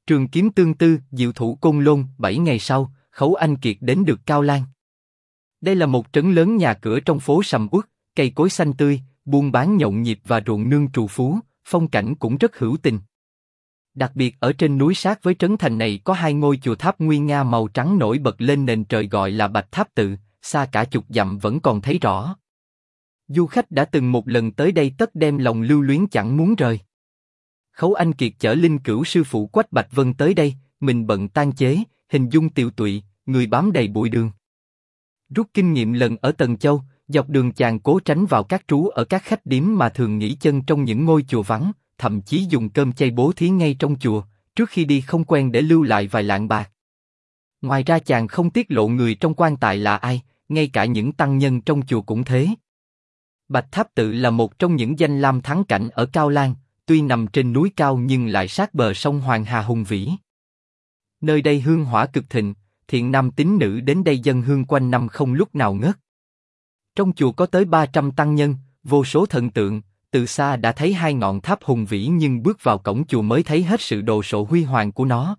Trường kiếm tương tư, diệu thủ côn lôn. 7 ngày sau, Khấu Anh Kiệt đến được Cao Lan. Đây là một trấn lớn, nhà cửa trong phố sầm uất, cây cối xanh tươi, buôn bán nhộn nhịp và ruộng nương trù phú, phong cảnh cũng rất hữu tình. Đặc biệt ở trên núi sát với trấn thành này có 2 ngôi chùa tháp nguy nga màu trắng nổi bật lên nền trời gọi là Bạch Tháp Tự, xa cả chục dặm vẫn còn thấy rõ. Du khách đã từng một lần tới đây tất đem lòng lưu luyến chẳng muốn rời. Khấu Anh Kiệt chở Linh Cửu sư phụ Quách Bạch Vân tới đây, mình bận tang chế, hình dung tiều tụy, người bám đầy bụi đường. Rút kinh nghiệm lần ở Tần Châu, dọc đường chàng cố tránh vào các trú ở các khách điếm mà thường nghỉ chân trong những ngôi chùa vắng, thậm chí dùng cơm chay bố thí ngay trong chùa, trước khi đi không quen để lưu lại vài lạng bạc. Ngoài ra chàng không tiết lộ người trong quan tài là ai, ngay cả những tăng nhân trong chùa cũng thế. Bạch Tháp Tự là một trong những danh lam thắng cảnh ở Cao Lan, tuy nằm trên núi cao nhưng lại sát bờ sông Hoàng Hà hùng vĩ. Nơi đây hương hỏa cực thịnh, thiện nam tín nữ đến đây dâng hương quanh năm không lúc nào ngớt. Trong chùa có tới 300 tăng nhân, vô số thần tượng, từ xa đã thấy 2 ngọn tháp hùng vĩ nhưng bước vào cổng chùa mới thấy hết sự đồ sộ huy hoàng của nó.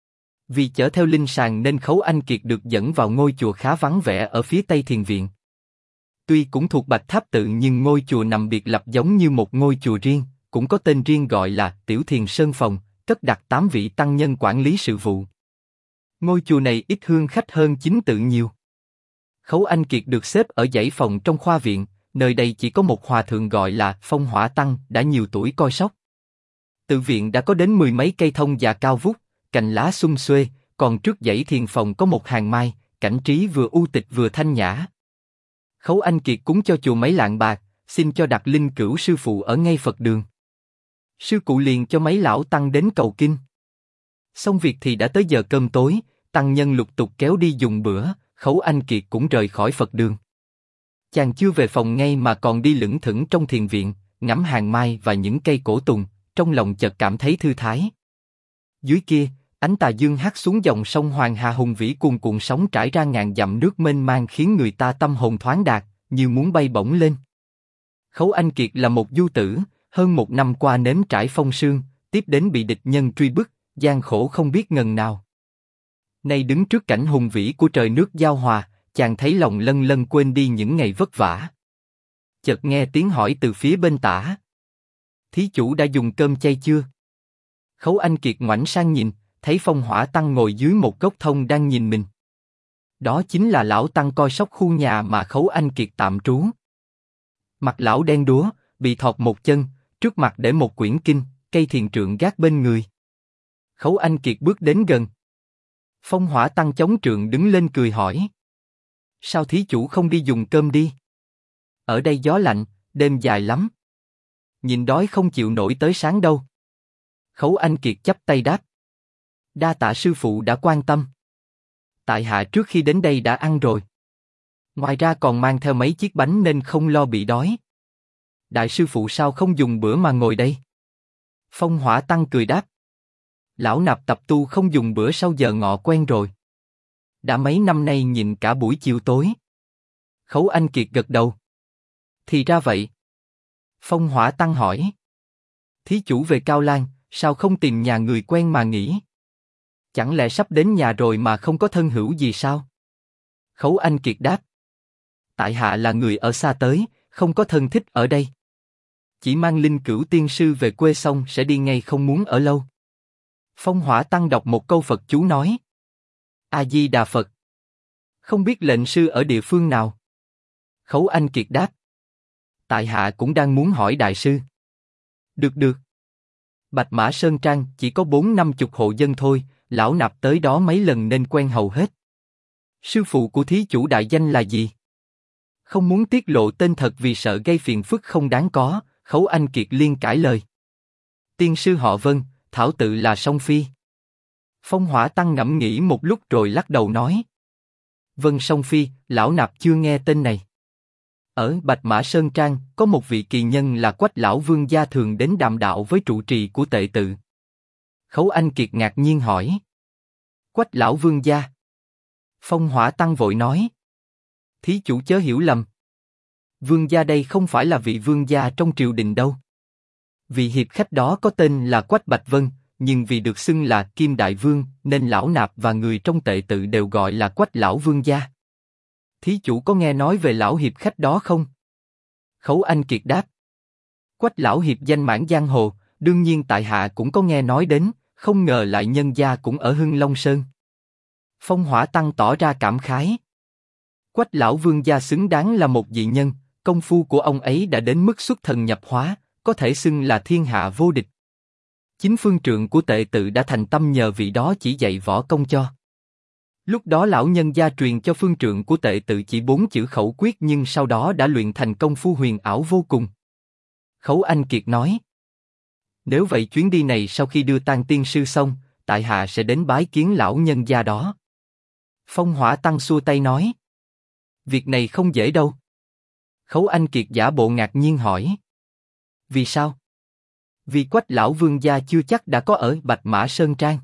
Vì chở theo linh sàng nên Khấu Anh Kiệt được dẫn vào ngôi chùa khá vắng vẻ ở phía tây thiền viện. Tuy cũng thuộc Bạch Tháp Tự nhưng ngôi chùa nằm biệt lập giống như một ngôi chùa riêng, cũng có tên riêng gọi là Tiểu Thiền Sơn Phòng, cất đặt 8 vị tăng nhân quản lý sự vụ. Ngôi chùa này ít hương khách hơn chính tự nhiều. Khấu Anh Kiệt được xếp ở dãy phòng trong khoa viện, nơi đây chỉ có một hòa thượng gọi là Phong Hỏa Tăng đã nhiều tuổi coi sóc. Tự viện đã có đến 10 mấy cây thông già cao vút, cành lá sum xuê, còn trước dãy thiền phòng có một hàng mai, cảnh trí vừa u tịch vừa thanh nhã. Khấu Anh Kiệt cúng cho chùa mấy lạng bạc, xin cho đặt Linh Cửu sư phụ ở ngay Phật đường. Sư cụ liền cho mấy lão tăng đến cầu kinh. Xong việc thì đã tới giờ cơm tối, tăng nhân lục tục kéo đi dùng bữa, Khấu Anh Kiệt cũng rời khỏi Phật đường. Chàng chưa về phòng ngay mà còn đi lững thững trong thiền viện, ngắm hàng mai và những cây cổ tùng, trong lòng chợt cảm thấy thư thái. Dưới kia, ánh tà dương hắt xuống dòng sông Hoàng Hà hùng vĩ cuồn cuộn sóng trải ra ngàn dặm nước mênh mang khiến người ta tâm hồn thoáng đạt, như muốn bay bổng lên. Khấu Anh Kiệt là một du tử, hơn 1 năm qua nếm trải phong sương, tiếp đến bị địch nhân truy bức, gian khổ không biết ngần nào. Nay đứng trước cảnh hùng vĩ của trời nước giao hòa, chàng thấy lòng lân lân quên đi những ngày vất vả. Chợt nghe tiếng hỏi từ phía bên tả. Thí chủ đã dùng cơm chay chưa? Khấu Anh Kiệt ngoảnh sang nhìn, thấy Phong Hỏa Tăng ngồi dưới một gốc thông đang nhìn mình. Đó chính là lão tăng coi sóc khu nhà mà Khấu Anh Kiệt tạm trú. Mặt lão đen đúa, bị thọt một chân, trước mặt để một quyển kinh, cây thiền trượng gác bên người. Khấu Anh Kiệt bước đến gần. Phong Hỏa Tăng chống trượng đứng lên cười hỏi. Sao thí chủ không đi dùng cơm đi? Ở đây gió lạnh, đêm dài lắm. Nhìn đói không chịu nổi tới sáng đâu. Khấu Anh Kiệt chắp tay đáp. Đa tạ sư phụ đã quan tâm. Tại hạ trước khi đến đây đã ăn rồi. Ngoài ra còn mang theo mấy chiếc bánh nên không lo bị đói. Đại sư phụ sao không dùng bữa mà ngồi đây? Phong Hỏa Tăng cười đáp. Lão nạp tập tu không dùng bữa sau giờ ngọ quen rồi. Đã mấy năm nay nhịn cả buổi chiều tối. Khấu Anh Kiệt gật đầu. Thì ra vậy. Phong Hỏa Tăng hỏi. Thí chủ về Cao Lan, sao không tìm nhà người quen mà nghỉ? Chẳng lẽ sắp đến nhà rồi mà không có thân hữu gì sao? Khấu Anh Kiệt đáp. Tại hạ là người ở xa tới, không có thân thích ở đây. Chỉ mang Linh Cửu tiên sư về quê xong sẽ đi ngay, không muốn ở lâu. Phong Hỏa Tăng đọc một câu Phật chú nói. A Di Đà Phật. Không biết lệnh sư ở địa phương nào? Khấu Anh Kiệt đáp. Tại hạ cũng đang muốn hỏi đại sư. Được. Bạch Mã Sơn Trang chỉ có 40-50 hộ dân thôi, lão nạp tới đó mấy lần nên quen hầu hết. Sư phụ của thí chủ đại danh là gì? Không muốn tiết lộ tên thật vì sợ gây phiền phức không đáng có, Khấu Anh Kiệt liên cãi lời. Tiên sư họ Vân, thảo tự là Song Phi. Phong Hỏa Tăng ngẫm nghĩ một lúc rồi lắc đầu nói. Vân Song Phi, lão nạp chưa nghe tên này. Ở Bạch Mã Sơn Trang có một vị kỳ nhân là Quách lão vương gia thường đến đàm đạo với trụ trì của tệ tự. Khấu Anh Kiệt ngạc nhiên hỏi. Quách lão vương gia? Phong Hỏa Tăng vội nói. Thí chủ chớ hiểu lầm. Vương gia đây không phải là vị vương gia trong triều đình đâu. Vị hiệp khách đó có tên là Quách Bạch Vân, nhưng vì được xưng là Kim Đại Vương nên lão nạp và người trong tệ tự đều gọi là Quách lão vương gia. Thí chủ có nghe nói về lão hiệp khách đó không? Khấu Anh Kiệt đáp. Quách lão hiệp danh mãn giang hồ, đương nhiên tại hạ cũng có nghe nói đến, không ngờ lại nhân gia cũng ở Hưng Long Sơn. Phong Hỏa Tăng tỏ ra cảm khái. Quách lão vương gia xứng đáng là một dị nhân, công phu của ông ấy đã đến mức xuất thần nhập hóa, có thể xưng là thiên hạ vô địch. Chính phương trượng của tệ tự đã thành tâm nhờ vị đó chỉ dạy võ công cho. Lúc đó lão nhân gia truyền cho phương trượng của tệ tự chỉ 4 chữ khẩu quyết, nhưng sau đó đã luyện thành công phu huyền ảo vô cùng. Khấu Anh Kiệt nói. Nếu vậy chuyến đi này sau khi đưa tang tiên sư xong, tại hạ sẽ đến bái kiến lão nhân gia đó. Phong Hỏa Tăng xua tay nói. Việc này không dễ đâu. Khấu Anh Kiệt giả bộ ngạc nhiên hỏi. Vì sao? Vì Quách lão vương gia chưa chắc đã có ở Bạch Mã Sơn Trang.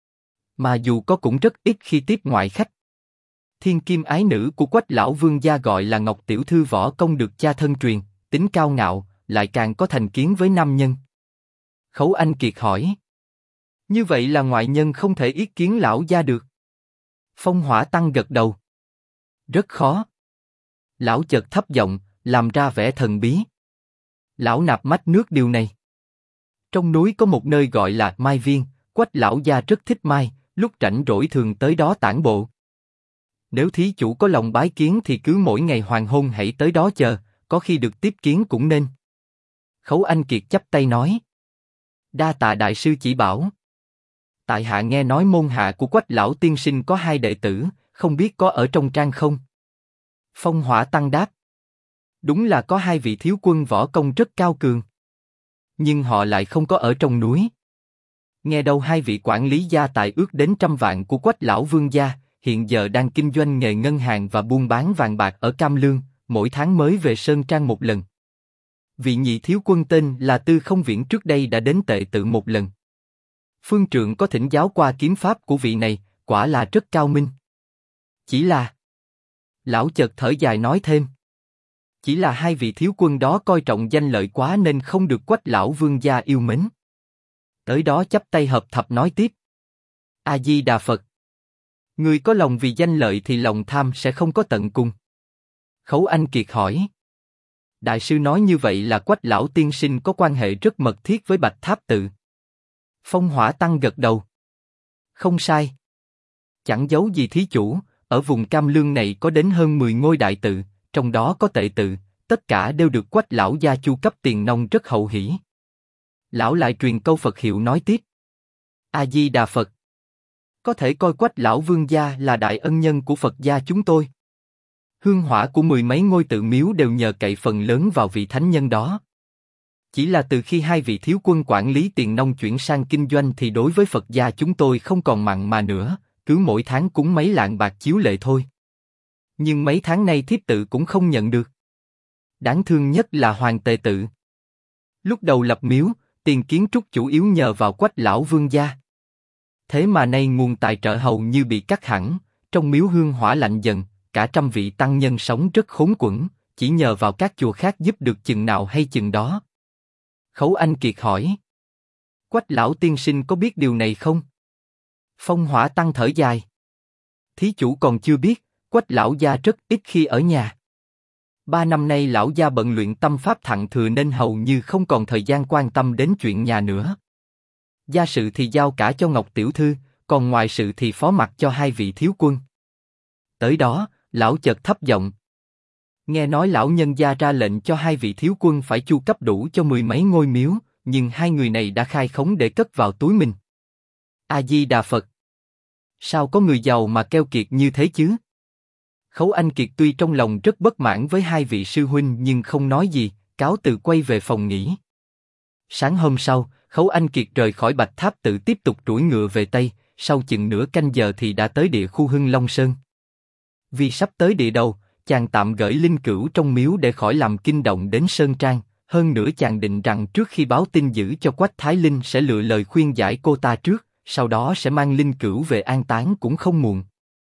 Mà dù có cũng rất ít khi tiếp ngoại khách. Thiên kim ái nữ của Quách lão vương gia gọi là Ngọc tiểu thư võ công được cha thân truyền, tính cao ngạo, lại càng có thành kiến với nam nhân. Khấu Anh Kiệt hỏi. Như vậy là ngoại nhân không thể ý kiến lão gia được. Phong Hỏa Tăng gật đầu. Rất khó. Lão chợt thấp giọng, làm ra vẻ thần bí. Lão nạp mách nước điều này. Trong núi có một nơi gọi là Mai Viên, Quách lão gia rất thích mai, lúc rảnh rỗi thường tới đó tản bộ. Nếu thí chủ có lòng bái kiến thì cứ mỗi ngày hoàng hôn hãy tới đó chờ, có khi được tiếp kiến cũng nên. Khấu Anh Kiệt chắp tay nói. Đa tạ đại sư chỉ bảo. Tại hạ nghe nói môn hạ của Quách lão tiên sinh có 2 đệ tử, không biết có ở trong trang không? Phong Hỏa Tăng đáp. Đúng là có 2 vị thiếu quân võ công rất cao cường. Nhưng họ lại không có ở trong núi. Nghe đâu 2 vị quản lý gia tài ước đến 100 vạn của Quách lão vương gia, hiện giờ đang kinh doanh nghề ngân hàng và buôn bán vàng bạc ở Cam Lương, mỗi tháng mới về Sơn Trang một lần. Vị nhị thiếu quân tên là Tư Không Viễn trước đây đã đến tệ tự một lần. Phương trượng có thỉnh giáo qua kiếm pháp của vị này, quả là rất cao minh. Chỉ là... Lão chợt thở dài nói thêm. Chỉ là 2 vị thiếu quân đó coi trọng danh lợi quá nên không được Quách lão vương gia yêu mến. Tới đó chắp tay hợp thập nói tiếp. A Di Đà Phật. Người có lòng vì danh lợi thì lòng tham sẽ không có tận cùng. Khấu Anh Kiệt hỏi. Đại sư nói như vậy là Quách lão tiên sinh có quan hệ rất mật thiết với Bạch Tháp tự. Phong Hỏa Tăng gật đầu. Không sai. Chẳng giấu gì thí chủ, ở vùng Cam Lương này có đến hơn 10 ngôi đại tự, trong đó có tệ tự, tất cả đều được Quách lão gia chu cấp tiền nong rất hậu hỷ. Lão lại truyền câu Phật hiệu nói tiếp. A Di Đà Phật. Có thể coi Quách lão vương gia là đại ân nhân của Phật gia chúng tôi. Hương hỏa của 10 mấy ngôi tự miếu đều nhờ cậy phần lớn vào vị thánh nhân đó. Chỉ là từ khi 2 vị thiếu quân quản lý tiền nong chuyển sang kinh doanh thì đối với Phật gia chúng tôi không còn mặn mà nữa, cứ mỗi tháng cúng mấy lạng bạc chiếu lệ thôi. Nhưng mấy tháng nay thiếp tự cũng không nhận được. Đáng thương nhất là Hoàng Tề tự. Lúc đầu lập miếu, tiền kiến trúc chủ yếu nhờ vào Quách lão vương gia. Thế mà nay nguồn tài trợ hầu như bị cắt hẳn, trong miếu hương hỏa lạnh dần, cả 100 vị tăng nhân sống rất khốn quẫn, chỉ nhờ vào các chùa khác giúp được chừng nào hay chừng đó. Khấu Anh Kiệt hỏi. Quách lão tiên sinh có biết điều này không? Phong Hỏa Tăng thở dài. Thí chủ còn chưa biết, Quách lão gia rất ít khi ở nhà. 3 năm nay lão gia bận luyện tâm pháp thặng thừa nên hầu như không còn thời gian quan tâm đến chuyện nhà nữa. Gia sự thì giao cả cho Ngọc tiểu thư, còn ngoài sự thì phó mặc cho 2 vị thiếu quân. Tới đó, lão chợt thấp giọng. Nghe nói lão nhân gia ra lệnh cho 2 vị thiếu quân phải chu cấp đủ cho 10 mấy ngôi miếu, nhưng 2 người này đã khai khống để cất vào túi mình. A Di Đà Phật. Sao có người giàu mà keo kiệt như thế chứ? Khấu Anh Kiệt tuy trong lòng rất bất mãn với 2 vị sư huynh nhưng không nói gì, cáo từ quay về phòng nghỉ. Sáng hôm sau, Khấu Anh Kiệt rời khỏi Bạch Tháp tự tiếp tục trủi ngựa về Tây, sau chừng nửa canh giờ thì đã tới địa khu Hưng Long Sơn. Vì sắp tới địa đầu, chàng tạm gửi linh cữu trong miếu để khỏi làm kinh động đến Sơn Trang, hơn nữa chàng định rằng trước khi báo tin dữ cho Quách Thái Linh sẽ lựa lời khuyên giải cô ta trước, sau đó sẽ mang linh cữu về an táng cũng không muộn.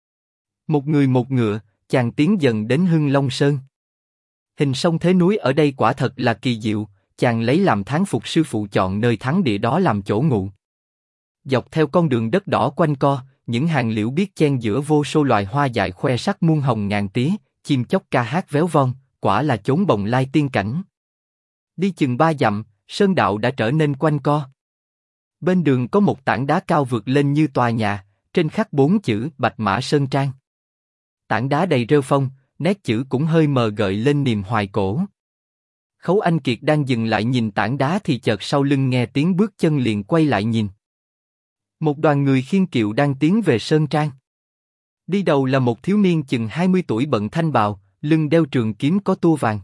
Một người một ngựa, chàng tiến dần đến Hưng Long Sơn. Hình sông thế núi ở đây quả thật là kỳ diệu, chàng lấy làm thán phục sư phụ chọn nơi thắng địa đó làm chỗ ngụ. Dọc theo con đường đất đỏ quanh co, những hàng liễu biếc chen giữa vô số loài hoa dại khoe sắc muôn hồng ngàn tía, chim chóc ca hát véo von, quả là chốn bồng lai tiên cảnh. Đi chừng 3 dặm, sơn đạo đã trở nên quanh co. Bên đường có một tảng đá cao vượt lên như tòa nhà, trên khắc 4 chữ Bạch Mã Sơn Trang. Tảng đá đầy rêu phong, nét chữ cũng hơi mờ gợi lên niềm hoài cổ. Khấu Anh Kiệt đang dừng lại nhìn tảng đá thì chợt sau lưng nghe tiếng bước chân liền quay lại nhìn. Một đoàn người khiêng kiệu đang tiến về Sơn Trang. Đi đầu là một thiếu niên chừng 20 tuổi bận thanh bào, lưng đeo trường kiếm có tua vàng.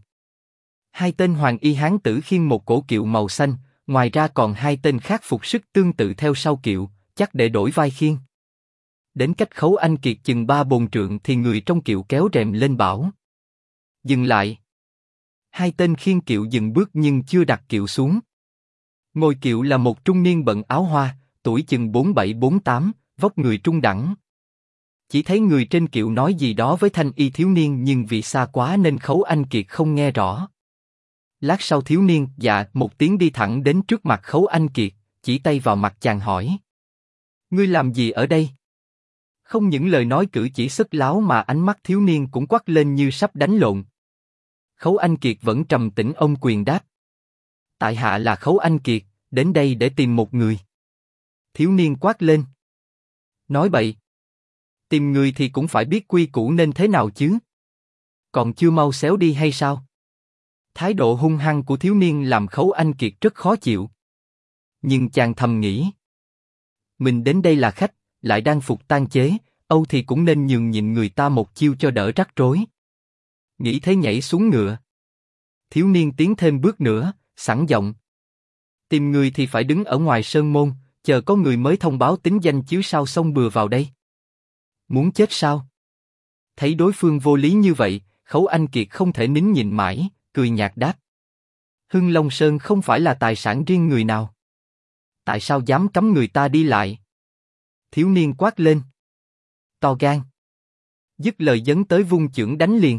Hai tên hoàng y hán tử khiêng một cỗ kiệu màu xanh, ngoài ra còn hai tên khác phục sức tương tự theo sau kiệu, chắc để đổi vai khiêng. Đến cách Khấu Anh Kiệt chừng 3 bồn trượng thì người trong kiệu kéo rèm lên bảo: dừng lại. Hai tên khiêng kiệu dừng bước nhưng chưa đặt kiệu xuống. Ngồi kiệu là một trung niên bận áo hoa, tuổi chừng 47-48, vóc người trung đẳng. Chỉ thấy người trên kiệu nói gì đó với thanh y thiếu niên nhưng vì xa quá nên Khấu Anh Kiệt không nghe rõ. Lát sau thiếu niên dạ một tiếng đi thẳng đến trước mặt Khấu Anh Kiệt, chỉ tay vào mặt chàng hỏi: ngươi làm gì ở đây? Không những lời nói cử chỉ sất láo mà ánh mắt thiếu niên cũng quắc lên như sắp đánh lộn. Khấu Anh Kiệt vẫn trầm tĩnh ôm quyền đáp: tại hạ là Khấu Anh Kiệt, đến đây để tìm một người. Thiếu niên quát lên: nói bậy! Tìm người thì cũng phải biết quy củ nên thế nào chứ? Còn chưa mau xéo đi hay sao? Thái độ hung hăng của thiếu niên làm Khấu Anh Kiệt rất khó chịu. Nhưng chàng thầm nghĩ: mình đến đây là khách, lại đang phục tang chế, âu thì cũng nên nhường nhịn người ta một chiêu cho đỡ rắc rối. Nghĩ thế nhảy xuống ngựa. Thiếu niên tiến thêm bước nữa, sẵn giọng: tìm người thì phải đứng ở ngoài sơn môn, chờ có người mới thông báo tính danh chứ sao xông bừa vào đây. Muốn chết sao? Thấy đối phương vô lý như vậy, Khấu Anh Kiệt không thể nín nhịn mãi, cười nhạt đáp: Hưng Long Sơn không phải là tài sản riêng người nào. Tại sao dám cấm người ta đi lại? Thiếu niên quát lên: to gan! Dứt lời dấn tới vung chưởng đánh liền.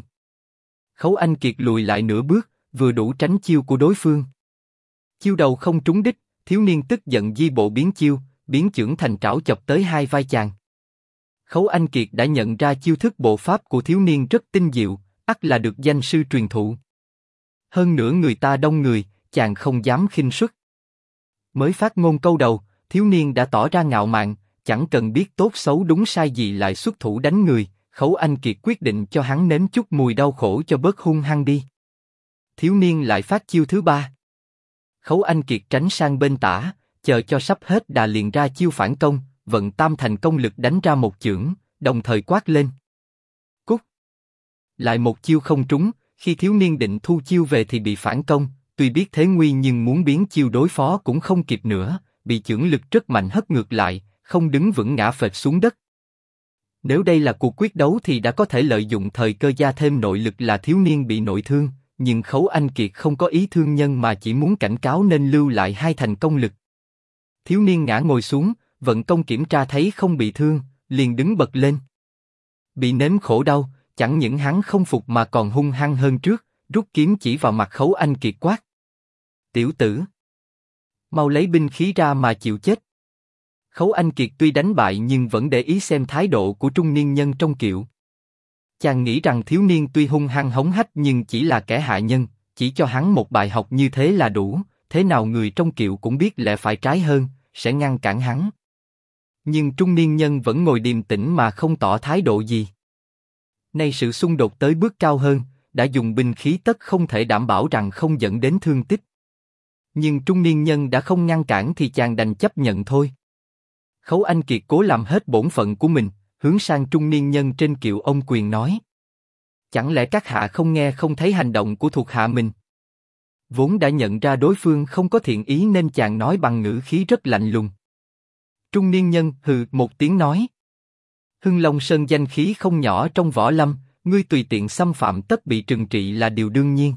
Khấu Anh Kiệt lùi lại nửa bước, vừa đủ tránh chiêu của đối phương. Chiêu đầu không trúng đích, thiếu niên tức giận di bộ biến chiêu, biến chưởng thành trảo chọc tới hai vai chàng. Khấu Anh Kiệt đã nhận ra chiêu thức bộ pháp của thiếu niên rất tinh diệu, ắt là được danh sư truyền thụ. Hơn nữa người ta đông người, chàng không dám khinh suất. Mới phát ngôn câu đầu, thiếu niên đã tỏ ra ngạo mạn, chẳng cần biết tốt xấu đúng sai gì lại xuất thủ đánh người. Khấu Anh Kiệt quyết định cho hắn nếm chút mùi đau khổ cho bớt hung hăng đi. Thiếu niên lại phát chiêu thứ ba. Khấu Anh Kiệt tránh sang bên tả, chờ cho sắp hết đà liền ra chiêu phản công, vận tam thành công lực đánh ra một chưởng, đồng thời quát lên: cút! Lại một chiêu không trúng, khi thiếu niên định thu chiêu về thì bị phản công, tuy biết thế nguy nhưng muốn biến chiêu đối phó cũng không kịp nữa, bị chưởng lực rất mạnh hất ngược lại, không đứng vững ngã phệt xuống đất. Nếu đây là cuộc quyết đấu thì đã có thể lợi dụng thời cơ gia thêm nội lực là thiếu niên bị nội thương, nhưng Khấu Anh Kiệt không có ý thương nhân mà chỉ muốn cảnh cáo nên lưu lại hai thành công lực. Thiếu niên ngã ngồi xuống, vận công kiểm tra thấy không bị thương, liền đứng bật lên. Bị nếm khổ đau, chẳng những hắn không phục mà còn hung hăng hơn trước, rút kiếm chỉ vào mặt Khấu Anh Kiệt quát: tiểu tử! Mau lấy binh khí ra mà chịu chết! Khấu Anh Kiệt tuy đánh bại nhưng vẫn để ý xem thái độ của trung niên nhân trong kiệu. Chàng nghĩ rằng thiếu niên tuy hung hăng hống hách nhưng chỉ là kẻ hạ nhân, chỉ cho hắn một bài học như thế là đủ, thế nào người trong kiệu cũng biết lẽ phải trái hơn, sẽ ngăn cản hắn. Nhưng trung niên nhân vẫn ngồi điềm tĩnh mà không tỏ thái độ gì. Nay sự xung đột tới bước cao hơn, đã dùng binh khí tất không thể đảm bảo rằng không dẫn đến thương tích. Nhưng trung niên nhân đã không ngăn cản thì chàng đành chấp nhận thôi. Khấu Anh Kiệt cố làm hết bổn phận của mình, hướng sang trung niên nhân trên kiệu ông quyền nói: chẳng lẽ các hạ không nghe không thấy hành động của thuộc hạ mình? Vốn đã nhận ra đối phương không có thiện ý nên chàng nói bằng ngữ khí rất lạnh lùng. Trung niên nhân hừ một tiếng nói: Hưng Long Sơn danh khí không nhỏ trong võ lâm, ngươi tùy tiện xâm phạm tất bị trừng trị là điều đương nhiên.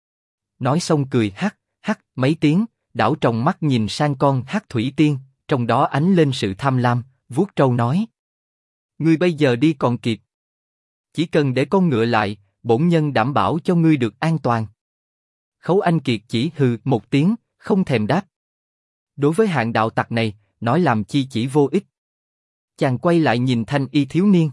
Nói xong cười hắc hắc mấy tiếng, đảo tròng mắt nhìn sang con Hắc Thủy Tiên, trong đó ánh lên sự tham lam, vuốt trâu nói: ngươi bây giờ đi còn kịp. Chỉ cần để con ngựa lại, bổn nhân đảm bảo cho ngươi được an toàn. Khấu Anh Kiệt chỉ hừ một tiếng, không thèm đáp. Đối với hạng đạo tặc này, nói làm chi chỉ vô ích. Chàng quay lại nhìn thanh y thiếu niên.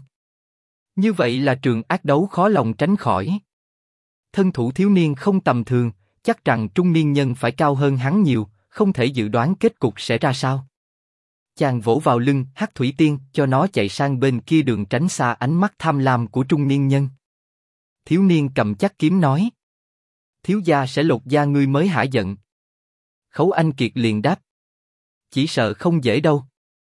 Như vậy là trường ác đấu khó lòng tránh khỏi. Thân thủ thiếu niên không tầm thường, chắc rằng trung niên nhân phải cao hơn hắn nhiều, không thể dự đoán kết cục sẽ ra sao. Chàng vỗ vào lưng Hắc Thủy Tiên, cho nó chạy sang bên kia đường tránh xa ánh mắt tham lam của trung niên nhân. Thiếu niên cầm chắc kiếm nói: thiếu gia sẽ lột da ngươi mới hả giận. Khấu Anh Kiệt liền đáp: chỉ sợ không dễ đâu.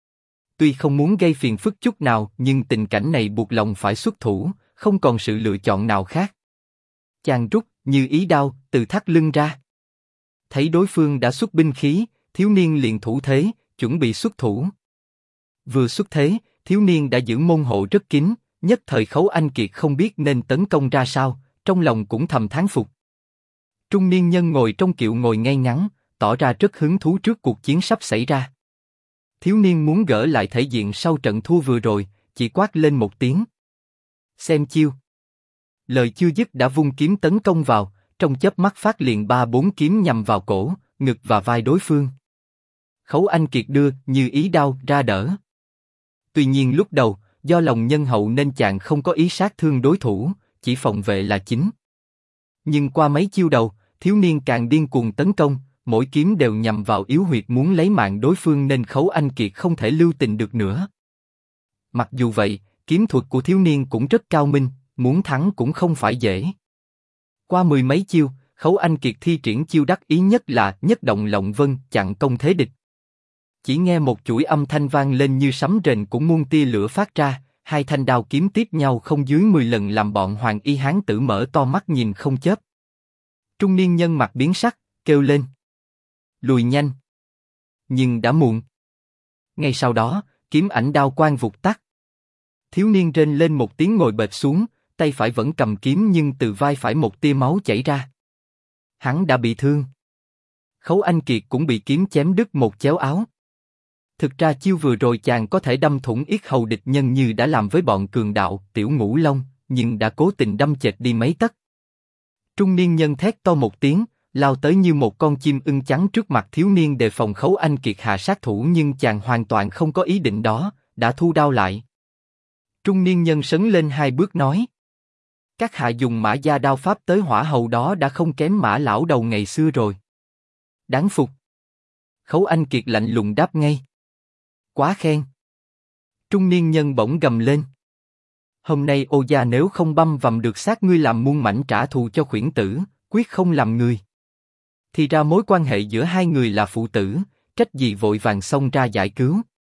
Tuy không muốn gây phiền phức chút nào, nhưng tình cảnh này buộc lòng phải xuất thủ, không còn sự lựa chọn nào khác. Chàng rút Như Ý đao từ thắt lưng ra. Thấy đối phương đã xuất binh khí, thiếu niên liền thủ thế, chuẩn bị xuất thủ. Vừa xuất thế, thiếu niên đã giữ môn hộ rất kín, nhất thời Khấu Anh Kiệt không biết nên tấn công ra sao, trong lòng cũng thầm thán phục. Trung niên nhân ngồi trong kiệu ngồi ngay ngắn, tỏ ra rất hứng thú trước cuộc chiến sắp xảy ra. Thiếu niên muốn gỡ lại thể diện sau trận thua vừa rồi, chỉ quát lên một tiếng: xem chiêu. Lời chưa dứt đã vung kiếm tấn công vào, trong chớp mắt phát liền 3-4 kiếm nhằm vào cổ, ngực và vai đối phương. Khấu Anh Kiệt đưa Như Ý đao ra đỡ. Tuy nhiên lúc đầu, do lòng nhân hậu nên chàng không có ý sát thương đối thủ, chỉ phòng vệ là chính. Nhưng qua mấy chiêu đầu, thiếu niên càng điên cuồng tấn công, mỗi kiếm đều nhằm vào yếu huyệt muốn lấy mạng đối phương nên Khấu Anh Kiệt không thể lưu tình được nữa. Mặc dù vậy, kiếm thuật của thiếu niên cũng rất cao minh, muốn thắng cũng không phải dễ. Qua mười mấy chiêu, Khấu Anh Kiệt thi triển chiêu đắc ý nhất là Nhất Động Lộng Vân chặn công thế địch. Chỉ nghe một chuỗi âm thanh vang lên như sấm rền cũng muôn tia lửa phát ra, hai thanh đao kiếm tiếp nhau không dưới 10 lần làm bọn Hoàng Y hán tử mở to mắt nhìn không chớp. Trung niên nhân mặt biến sắc, kêu lên: lùi nhanh! Nhưng đã muộn. Ngay sau đó, kiếm ảnh đao quang vụt tắt. Thiếu niên rên lên một tiếng ngồi bệt xuống, tay phải vẫn cầm kiếm nhưng từ vai phải một tia máu chảy ra. Hắn đã bị thương. Khấu Anh Kiệt cũng bị kiếm chém đứt một chéo áo. Thực ra chiêu vừa rồi chàng có thể đâm thủng yết hầu địch nhân như đã làm với bọn cường đạo Tiểu Ngũ Long, nhưng đã cố tình đâm chệch đi mấy tấc. Trung niên nhân thét to một tiếng, lao tới như một con chim ưng trắng trước mặt thiếu niên đề phòng Khấu Anh Kiệt hạ sát thủ, nhưng chàng hoàn toàn không có ý định đó, đã thu đao lại. Trung niên nhân sấn lên 2 bước nói: các hạ dùng Mã Gia đao pháp tới hỏa hầu đó đã không kém Mã lão đầu ngày xưa rồi. Đáng phục. Khấu Anh Kiệt lạnh lùng đáp ngay: quá khen. Trung niên nhân bỗng gầm lên: hôm nay Ô gia nếu không băm vằm được xác ngươi làm muôn mảnh trả thù cho khuyển tử, quyết không làm người. Thì ra mối quan hệ giữa hai người là phụ tử, trách gì vội vàng xông ra giải cứu.